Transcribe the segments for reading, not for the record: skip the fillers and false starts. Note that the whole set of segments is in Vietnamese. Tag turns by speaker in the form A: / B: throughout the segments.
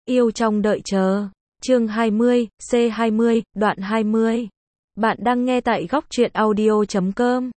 A: Yêu trong đợi chờ. Chương 20, C20, đoạn 20. Bạn đang nghe tại góc truyện audio.com.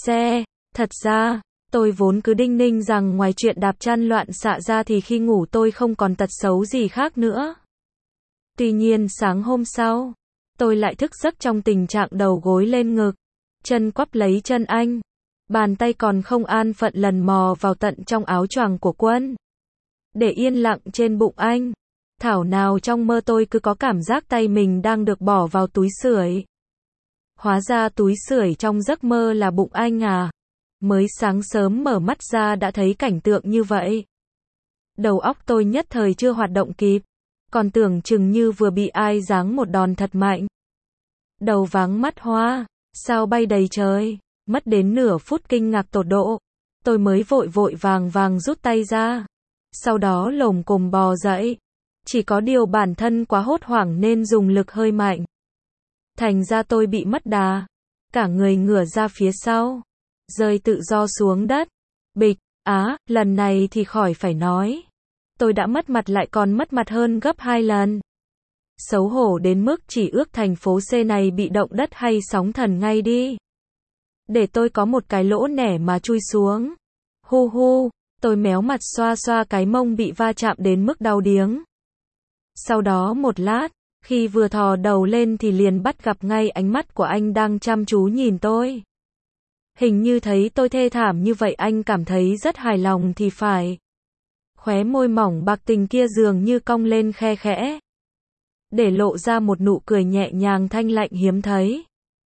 A: Thật ra, tôi vốn cứ đinh ninh rằng ngoài chuyện đạp chăn loạn xạ ra thì khi ngủ tôi không còn tật xấu gì khác nữa. Tuy nhiên sáng hôm sau, tôi lại thức giấc trong tình trạng đầu gối lên ngực, chân quắp lấy chân anh, bàn tay còn không an phận lần mò vào tận trong áo choàng của Quân, để yên lặng trên bụng anh. Thảo nào trong mơ tôi cứ có cảm giác tay mình đang được bỏ vào túi sưởi. Hóa ra túi sưởi trong giấc mơ là bụng anh à. Mới sáng sớm mở mắt ra đã thấy cảnh tượng như vậy. Đầu óc tôi nhất thời chưa hoạt động kịp, còn tưởng chừng như vừa bị ai giáng một đòn thật mạnh. Đầu váng mắt hoa, sao bay đầy trời. Mất đến nửa phút kinh ngạc tột độ, tôi mới vội vội vàng rút tay ra. Sau đó lồm cồm bò dậy. Chỉ có điều bản thân quá hốt hoảng nên dùng lực hơi mạnh. Thành ra tôi bị mất đà, cả người ngửa ra phía sau, rơi tự do xuống đất. Bịch, lần này thì khỏi phải nói. Tôi đã mất mặt lại còn mất mặt hơn gấp 2 lần. Xấu hổ đến mức chỉ ước thành phố C này bị động đất hay sóng thần ngay đi, để tôi có một cái lỗ nẻ mà chui xuống. Hu, tôi méo mặt xoa xoa cái mông bị va chạm đến mức đau điếng. Sau đó một lát, khi vừa thò đầu lên thì liền bắt gặp ngay ánh mắt của anh đang chăm chú nhìn tôi. Hình như thấy tôi thê thảm như vậy anh cảm thấy rất hài lòng thì phải. Khóe môi mỏng bạc tình kia dường như cong lên khe khẽ, để lộ ra một nụ cười nhẹ nhàng thanh lạnh hiếm thấy.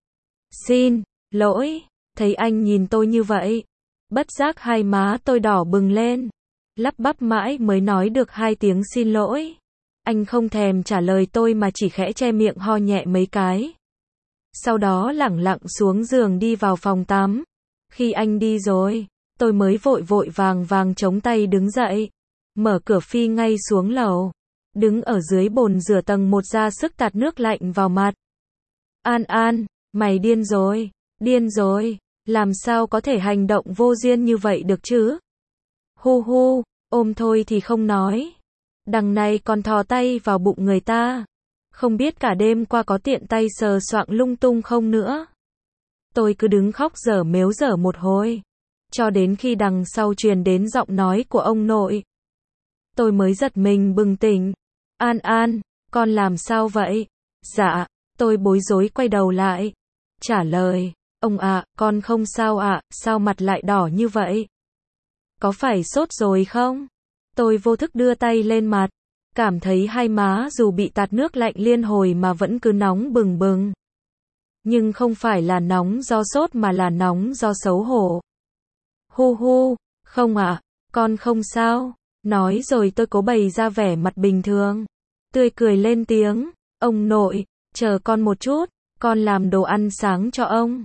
A: Xin lỗi, thấy anh nhìn tôi như vậy, bất giác hai má tôi đỏ bừng lên, lắp bắp mãi mới nói được 2 tiếng xin lỗi. Anh không thèm trả lời tôi mà chỉ khẽ che miệng ho nhẹ mấy cái. Sau đó lẳng lặng xuống giường đi vào phòng tắm. Khi anh đi rồi, tôi mới vội vàng chống tay đứng dậy, mở cửa phi ngay xuống lầu. Đứng ở dưới bồn rửa tầng 1 ra sức tạt nước lạnh vào mặt. An, mày điên rồi, làm sao có thể hành động vô duyên như vậy được chứ? Hu, ôm thôi thì không nói, đằng này còn thò tay vào bụng người ta. Không biết cả đêm qua có tiện tay sờ soạng lung tung không nữa. Tôi cứ đứng khóc dở mếu dở một hồi, cho đến khi đằng sau truyền đến giọng nói của ông nội. Tôi mới giật mình bừng tỉnh. An, con làm sao vậy? Dạ, tôi bối rối quay đầu lại, trả lời, ông ạ, con không sao ạ, sao mặt lại đỏ như vậy? Có phải sốt rồi không? Tôi vô thức đưa tay lên mặt, cảm thấy hai má dù bị tạt nước lạnh liên hồi mà vẫn cứ nóng bừng bừng. Nhưng không phải là nóng do sốt mà là nóng do xấu hổ. Hu, không ạ, con không sao. Nói rồi tôi cố bày ra vẻ mặt bình thường, tươi cười lên tiếng, ông nội, chờ con một chút, con làm đồ ăn sáng cho ông.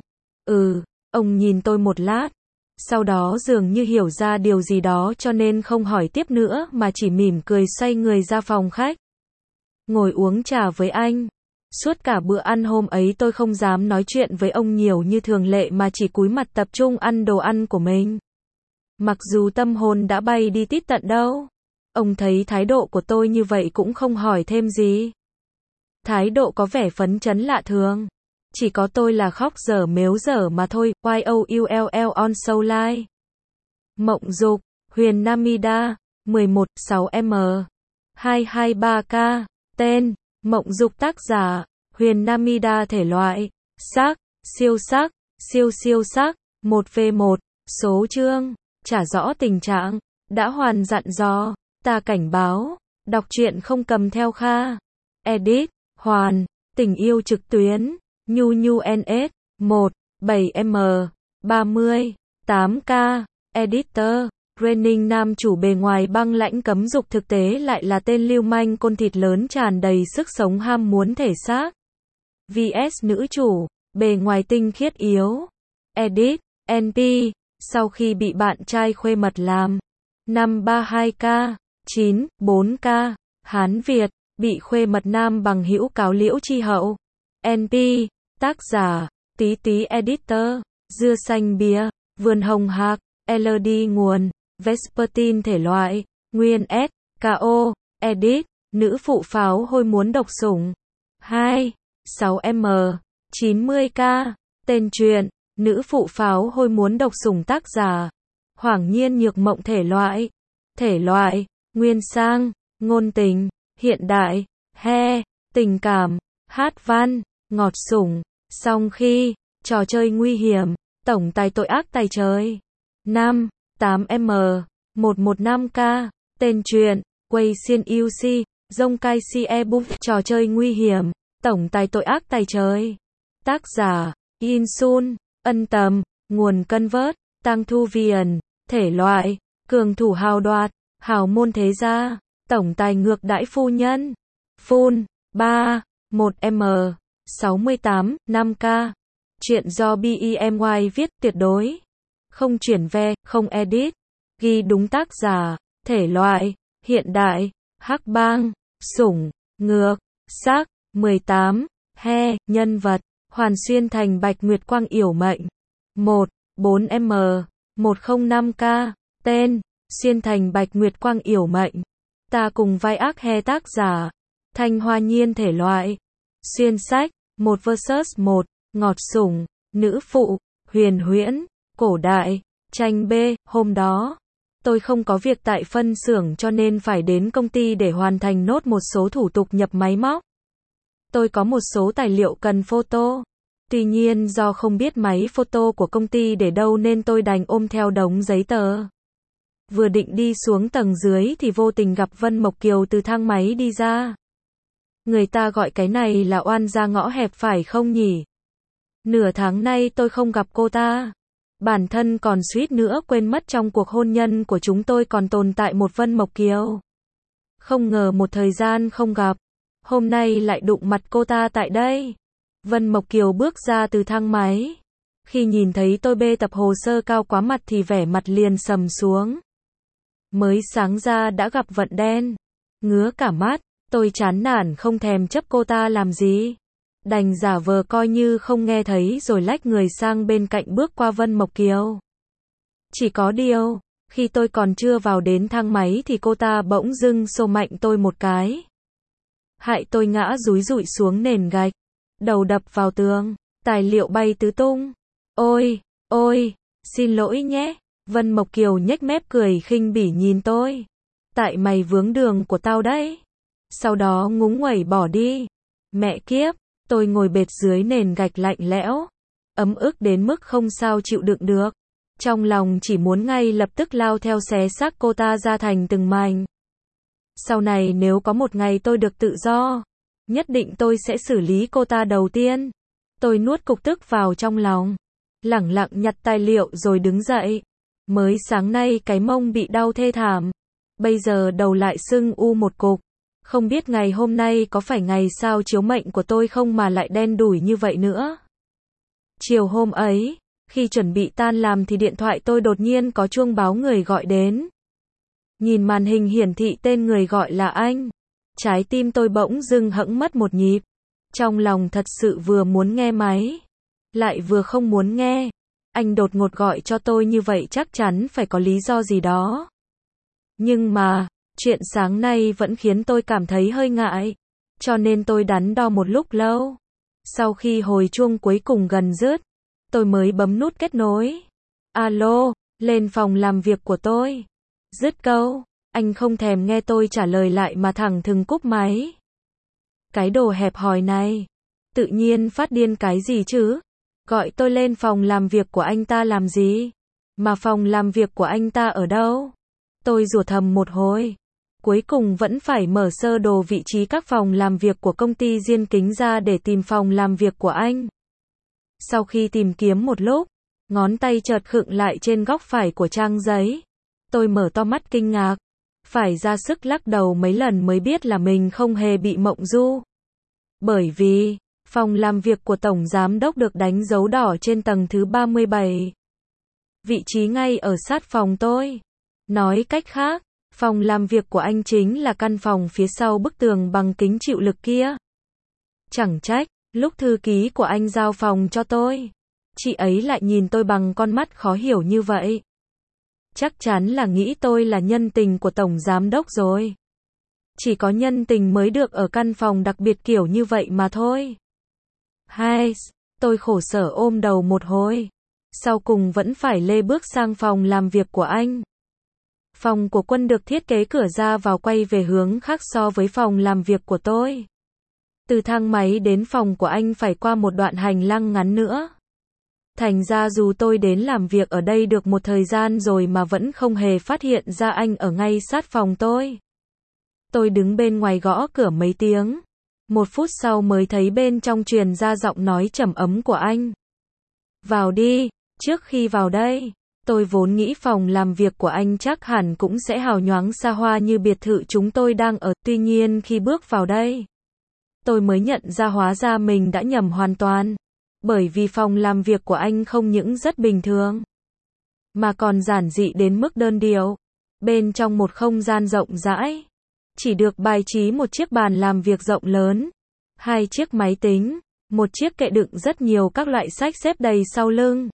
A: Ông nhìn tôi một lát, sau đó dường như hiểu ra điều gì đó cho nên không hỏi tiếp nữa mà chỉ mỉm cười xoay người ra phòng khách. Ngồi uống trà với anh. Suốt cả bữa ăn hôm ấy tôi không dám nói chuyện với ông nhiều như thường lệ mà chỉ cúi mặt tập trung ăn đồ ăn của mình. Mặc dù tâm hồn đã bay đi tít tận đâu. Ông thấy thái độ của tôi như vậy cũng không hỏi thêm gì. Thái độ có vẻ phấn chấn lạ thường. Chỉ có tôi là khóc dở mếu dở mà thôi. YOULL on Soul Live. Mộng Dục, Huyền Namida, 11/6M, 223K. Tên, Mộng Dục. Tác giả, Huyền Namida. Thể loại, sắc, siêu sắc, siêu sắc, 1v1. Số chương, trả rõ tình trạng, đã hoàn dặn dò, ta cảnh báo, đọc truyện không cầm theo Kha. Edit, Hoàn, tình yêu trực tuyến, Nhu NS, 1/7M, 30, 8K, Editor, Training. Nam chủ bề ngoài băng lãnh cấm dục thực tế lại là tên lưu manh côn thịt lớn tràn đầy sức sống ham muốn thể xác. VS nữ chủ, bề ngoài tinh khiết yếu. Edit, NP, sau khi bị bạn trai khuê mật làm 532K, 94K, Hán Việt, bị khuê mật nam bằng hữu cáo liễu chi hậu. NP, tác giả, Tí Editor, Dưa xanh bia, Vườn hồng hạc, LD nguồn, Vespertine. Thể loại, nguyên S, KO, Edit, nữ phụ pháo hôi muốn độc sủng. 2. 6M. 90K. Tên truyện, nữ phụ pháo hôi muốn độc sủng tác giả. Hoàng Nhiên Nhược Mộng thể loại, nguyên sang, ngôn tình, hiện đại, tình cảm, hát văn, ngọt sủng, song khi, trò chơi nguy hiểm, tổng tài tội ác tày trời. 5. 8M. 115K. Tên truyện, Quay Xiên UC, Dông Cai Si Ebook, trò chơi nguy hiểm, tổng tài tội ác tày trời. Tác giả, Insun, Ân Tầm, nguồn Convert, Tăng Thu Viền, thể loại, cường thủ hào đoạt, hào môn thế gia, tổng tài ngược đãi phu nhân. Full, 3, 1M, 68, 5K. Chuyện do BEMY viết, tuyệt đối không chuyển ve, không edit, ghi đúng tác giả, thể loại, hiện đại, hắc bang, sủng, ngược, sắc, 18, nhân vật, Hoàn Xuyên Thành Bạch Nguyệt Quang yểu mệnh. 1, 4M, 105K. Tên, Xuyên Thành Bạch Nguyệt Quang yểu mệnh. Ta cùng vai ác tác giả, Thanh Hoa Nhiên thể loại, xuyên sách, 1 vs 1, ngọt sủng, nữ phụ, huyền huyễn, cổ đại, tranh B. Hôm đó, tôi không có việc tại phân xưởng cho nên phải đến công ty để hoàn thành nốt một số thủ tục nhập máy móc. Tôi có một số tài liệu cần photo. Tuy nhiên do không biết máy photo của công ty để đâu nên tôi đành ôm theo đống giấy tờ. Vừa định đi xuống tầng dưới thì vô tình gặp Vân Mộc Kiều từ thang máy đi ra. Người ta gọi cái này là oan ra ngõ hẹp phải không nhỉ? Nửa tháng nay tôi không gặp cô ta. Bản thân còn suýt nữa quên mất trong cuộc hôn nhân của chúng tôi còn tồn tại một Vân Mộc Kiều. Không ngờ một thời gian không gặp, hôm nay lại đụng mặt cô ta tại đây. Vân Mộc Kiều bước ra từ thang máy. Khi nhìn thấy tôi bê tập hồ sơ cao quá mặt thì vẻ mặt liền sầm xuống. Mới sáng ra đã gặp vận đen. Ngứa cả mắt, tôi chán nản không thèm chấp cô ta làm gì. Đành giả vờ coi như không nghe thấy rồi lách người sang bên cạnh bước qua Vân Mộc Kiều. Chỉ có điều, khi tôi còn chưa vào đến thang máy thì cô ta bỗng dưng xô mạnh tôi một cái. Hại tôi ngã dúi dụi xuống nền gạch, đầu đập vào tường, tài liệu bay tứ tung. Ôi, xin lỗi nhé. Vân Mộc Kiều nhếch mép cười khinh bỉ nhìn tôi. Tại mày vướng đường của tao đấy. Sau đó ngúng nguẩy bỏ đi. Mẹ kiếp, tôi ngồi bệt dưới nền gạch lạnh lẽo, ấm ức đến mức không sao chịu đựng được. Trong lòng chỉ muốn ngay lập tức lao theo xé xác cô ta ra thành từng mảnh. Sau này nếu có một ngày tôi được tự do, nhất định tôi sẽ xử lý cô ta đầu tiên. Tôi nuốt cục tức vào trong lòng, lẳng lặng nhặt tài liệu rồi đứng dậy. Mới sáng nay cái mông bị đau thê thảm, bây giờ đầu lại sưng u một cục. Không biết ngày hôm nay có phải ngày sao chiếu mệnh của tôi không mà lại đen đủi như vậy nữa. Chiều hôm ấy, khi chuẩn bị tan làm thì điện thoại tôi đột nhiên có chuông báo người gọi đến. Nhìn màn hình hiển thị tên người gọi là anh. Trái tim tôi bỗng dưng hẫng mất một nhịp. Trong lòng thật sự vừa muốn nghe máy, lại vừa không muốn nghe. Anh đột ngột gọi cho tôi như vậy chắc chắn phải có lý do gì đó. Nhưng mà, chuyện sáng nay vẫn khiến tôi cảm thấy hơi ngại. Cho nên tôi đắn đo một lúc lâu. Sau khi hồi chuông cuối cùng gần dứt, tôi mới bấm nút kết nối. Alo, lên phòng làm việc của tôi. Dứt câu, anh không thèm nghe tôi trả lời lại mà thẳng thừng cúp máy. Cái đồ hẹp hòi này, tự nhiên phát điên cái gì chứ? Gọi tôi lên phòng làm việc của anh ta làm gì? Mà phòng làm việc của anh ta ở đâu? Tôi rủa thầm một hồi. Cuối cùng vẫn phải mở sơ đồ vị trí các phòng làm việc của công ty Diên Kính ra để tìm phòng làm việc của anh. Sau khi tìm kiếm một lúc, ngón tay chợt khựng lại trên góc phải của trang giấy. Tôi mở to mắt kinh ngạc, phải ra sức lắc đầu mấy lần mới biết là mình không hề bị mộng du. Bởi vì, phòng làm việc của Tổng Giám Đốc được đánh dấu đỏ trên tầng thứ 37. Vị trí ngay ở sát phòng tôi. Nói cách khác, phòng làm việc của anh chính là căn phòng phía sau bức tường bằng kính chịu lực kia. Chẳng trách, lúc thư ký của anh giao phòng cho tôi, chị ấy lại nhìn tôi bằng con mắt khó hiểu như vậy. Chắc chắn là nghĩ tôi là nhân tình của Tổng Giám Đốc rồi. Chỉ có nhân tình mới được ở căn phòng đặc biệt kiểu như vậy mà thôi. Hai, tôi khổ sở ôm đầu một hồi. Sau cùng vẫn phải lê bước sang phòng làm việc của anh. Phòng của Quân được thiết kế cửa ra vào quay về hướng khác so với phòng làm việc của tôi. Từ thang máy đến phòng của anh phải qua một đoạn hành lang ngắn nữa. Thành ra dù tôi đến làm việc ở đây được một thời gian rồi mà vẫn không hề phát hiện ra anh ở ngay sát phòng tôi. Tôi đứng bên ngoài gõ cửa mấy tiếng. 1 phút sau mới thấy bên trong truyền ra giọng nói trầm ấm của anh. Vào đi, trước khi vào đây, tôi vốn nghĩ phòng làm việc của anh chắc hẳn cũng sẽ hào nhoáng xa hoa như biệt thự chúng tôi đang ở, tuy nhiên khi bước vào đây, tôi mới nhận ra hóa ra mình đã nhầm hoàn toàn. Bởi vì phòng làm việc của anh không những rất bình thường, mà còn giản dị đến mức đơn điệu. Bên trong một không gian rộng rãi, chỉ được bài trí một chiếc bàn làm việc rộng lớn, 2 chiếc máy tính, một chiếc kệ đựng rất nhiều các loại sách xếp đầy sau lưng.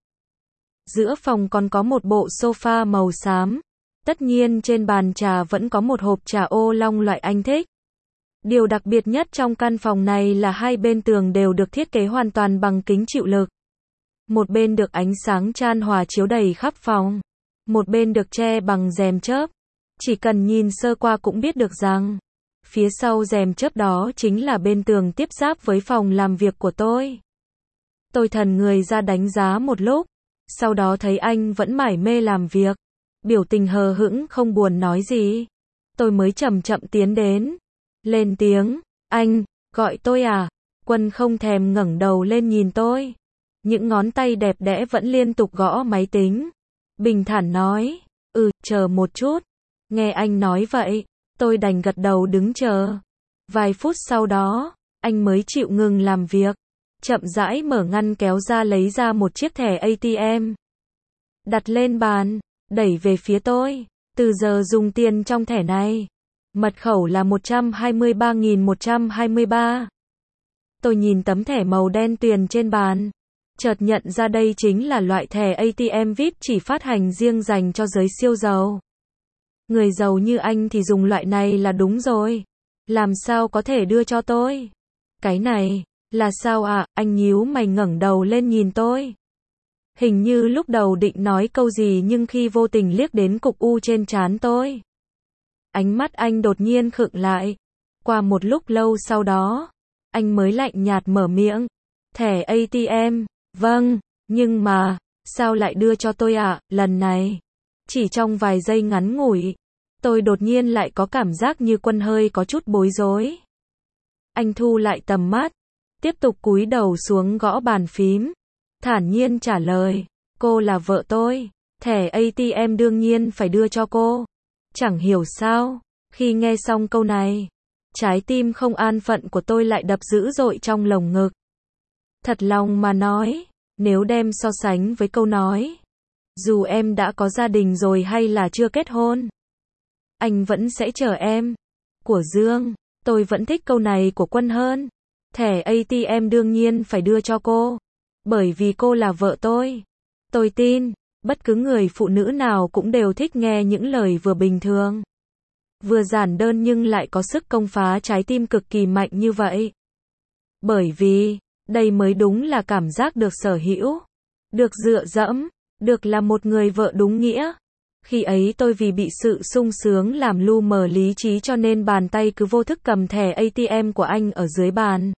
A: Giữa phòng còn có một bộ sofa màu xám. Tất nhiên trên bàn trà vẫn có một hộp trà ô long loại anh thích. Điều đặc biệt nhất trong căn phòng này là 2 bên tường đều được thiết kế hoàn toàn bằng kính chịu lực. Một bên được ánh sáng chan hòa chiếu đầy khắp phòng. Một bên được che bằng rèm chớp. Chỉ cần nhìn sơ qua cũng biết được rằng, phía sau rèm chớp đó chính là bên tường tiếp giáp với phòng làm việc của tôi. Tôi thần người ra đánh giá một lúc. Sau đó thấy anh vẫn mải mê làm việc. Biểu tình hờ hững không buồn nói gì. Tôi mới chậm chậm tiến đến. Lên tiếng, anh, gọi tôi à? Quân không thèm ngẩng đầu lên nhìn tôi. Những ngón tay đẹp đẽ vẫn liên tục gõ máy tính. Bình thản nói, chờ một chút. Nghe anh nói vậy, tôi đành gật đầu đứng chờ. Vài phút sau đó, anh mới chịu ngừng làm việc. Chậm rãi mở ngăn kéo ra lấy ra một chiếc thẻ ATM. Đặt lên bàn, đẩy về phía tôi. Từ giờ dùng tiền trong thẻ này. Mật khẩu là 123.123. Tôi nhìn tấm thẻ màu đen tuyền trên bàn. Chợt nhận ra đây chính là loại thẻ ATM VIP chỉ phát hành riêng dành cho giới siêu giàu. Người giàu như anh thì dùng loại này là đúng rồi. Làm sao có thể đưa cho tôi? Cái này, là sao ạ? Anh nhíu mày ngẩng đầu lên nhìn tôi. Hình như lúc đầu định nói câu gì nhưng khi vô tình liếc đến cục u trên trán tôi. Ánh mắt anh đột nhiên khựng lại. Qua một lúc lâu sau đó, anh mới lạnh nhạt mở miệng. Thẻ ATM, vâng, nhưng mà, sao lại đưa cho tôi ạ? Lần này, chỉ trong vài giây ngắn ngủi, tôi đột nhiên lại có cảm giác như Quân hơi có chút bối rối. Anh thu lại tầm mắt, tiếp tục cúi đầu xuống gõ bàn phím, thản nhiên trả lời, cô là vợ tôi, thẻ ATM đương nhiên phải đưa cho cô. Chẳng hiểu sao, khi nghe xong câu này, trái tim không an phận của tôi lại đập dữ dội trong lồng ngực. Thật lòng mà nói, nếu đem so sánh với câu nói, dù em đã có gia đình rồi hay là chưa kết hôn, anh vẫn sẽ chờ em. Của Dương, tôi vẫn thích câu này của Quân hơn. Thẻ ATM đương nhiên phải đưa cho cô, bởi vì cô là vợ tôi. Tôi tin, bất cứ người phụ nữ nào cũng đều thích nghe những lời vừa bình thường, vừa giản đơn nhưng lại có sức công phá trái tim cực kỳ mạnh như vậy. Bởi vì, đây mới đúng là cảm giác được sở hữu, được dựa dẫm, được là một người vợ đúng nghĩa. Khi ấy tôi vì bị sự sung sướng làm lu mờ lý trí cho nên bàn tay cứ vô thức cầm thẻ ATM của anh ở dưới bàn.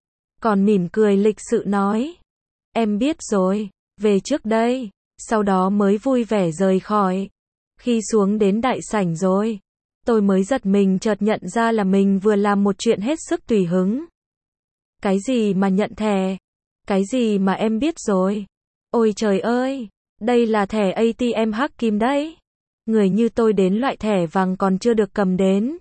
A: Còn mỉm cười lịch sự nói, em biết rồi, về trước đây, sau đó mới vui vẻ rời khỏi. Khi xuống đến đại sảnh rồi, tôi mới giật mình chợt nhận ra là mình vừa làm một chuyện hết sức tùy hứng. Cái gì mà nhận thẻ? Cái gì mà em biết rồi? Ôi trời ơi, đây là thẻ ATM hắc kim đấy. Người như tôi đến loại thẻ vàng còn chưa được cầm đến.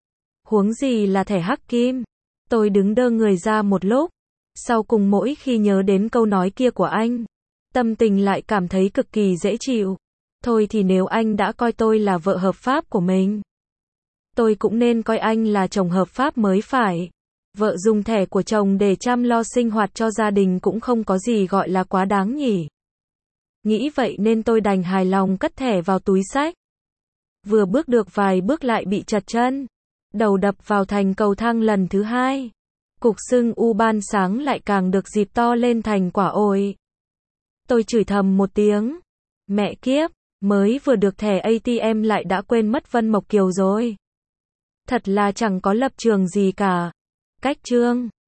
A: Huống gì là thẻ hắc kim? Tôi đứng đơ người ra một lúc. Sau cùng mỗi khi nhớ đến câu nói kia của anh, tâm tình lại cảm thấy cực kỳ dễ chịu. Thôi thì nếu anh đã coi tôi là vợ hợp pháp của mình, tôi cũng nên coi anh là chồng hợp pháp mới phải. Vợ dùng thẻ của chồng để chăm lo sinh hoạt cho gia đình cũng không có gì gọi là quá đáng nhỉ. Nghĩ vậy nên tôi đành hài lòng cất thẻ vào túi xách. Vừa bước được vài bước lại bị trật chân. Đầu đập vào thành cầu thang lần thứ hai. Cục sưng u ban sáng lại càng được dịp to lên thành quả ổi. Tôi chửi thầm một tiếng. Mẹ kiếp, mới vừa được thẻ ATM lại đã quên mất Vân Mộc Kiều rồi. Thật là chẳng có lập trường gì cả. Cách chương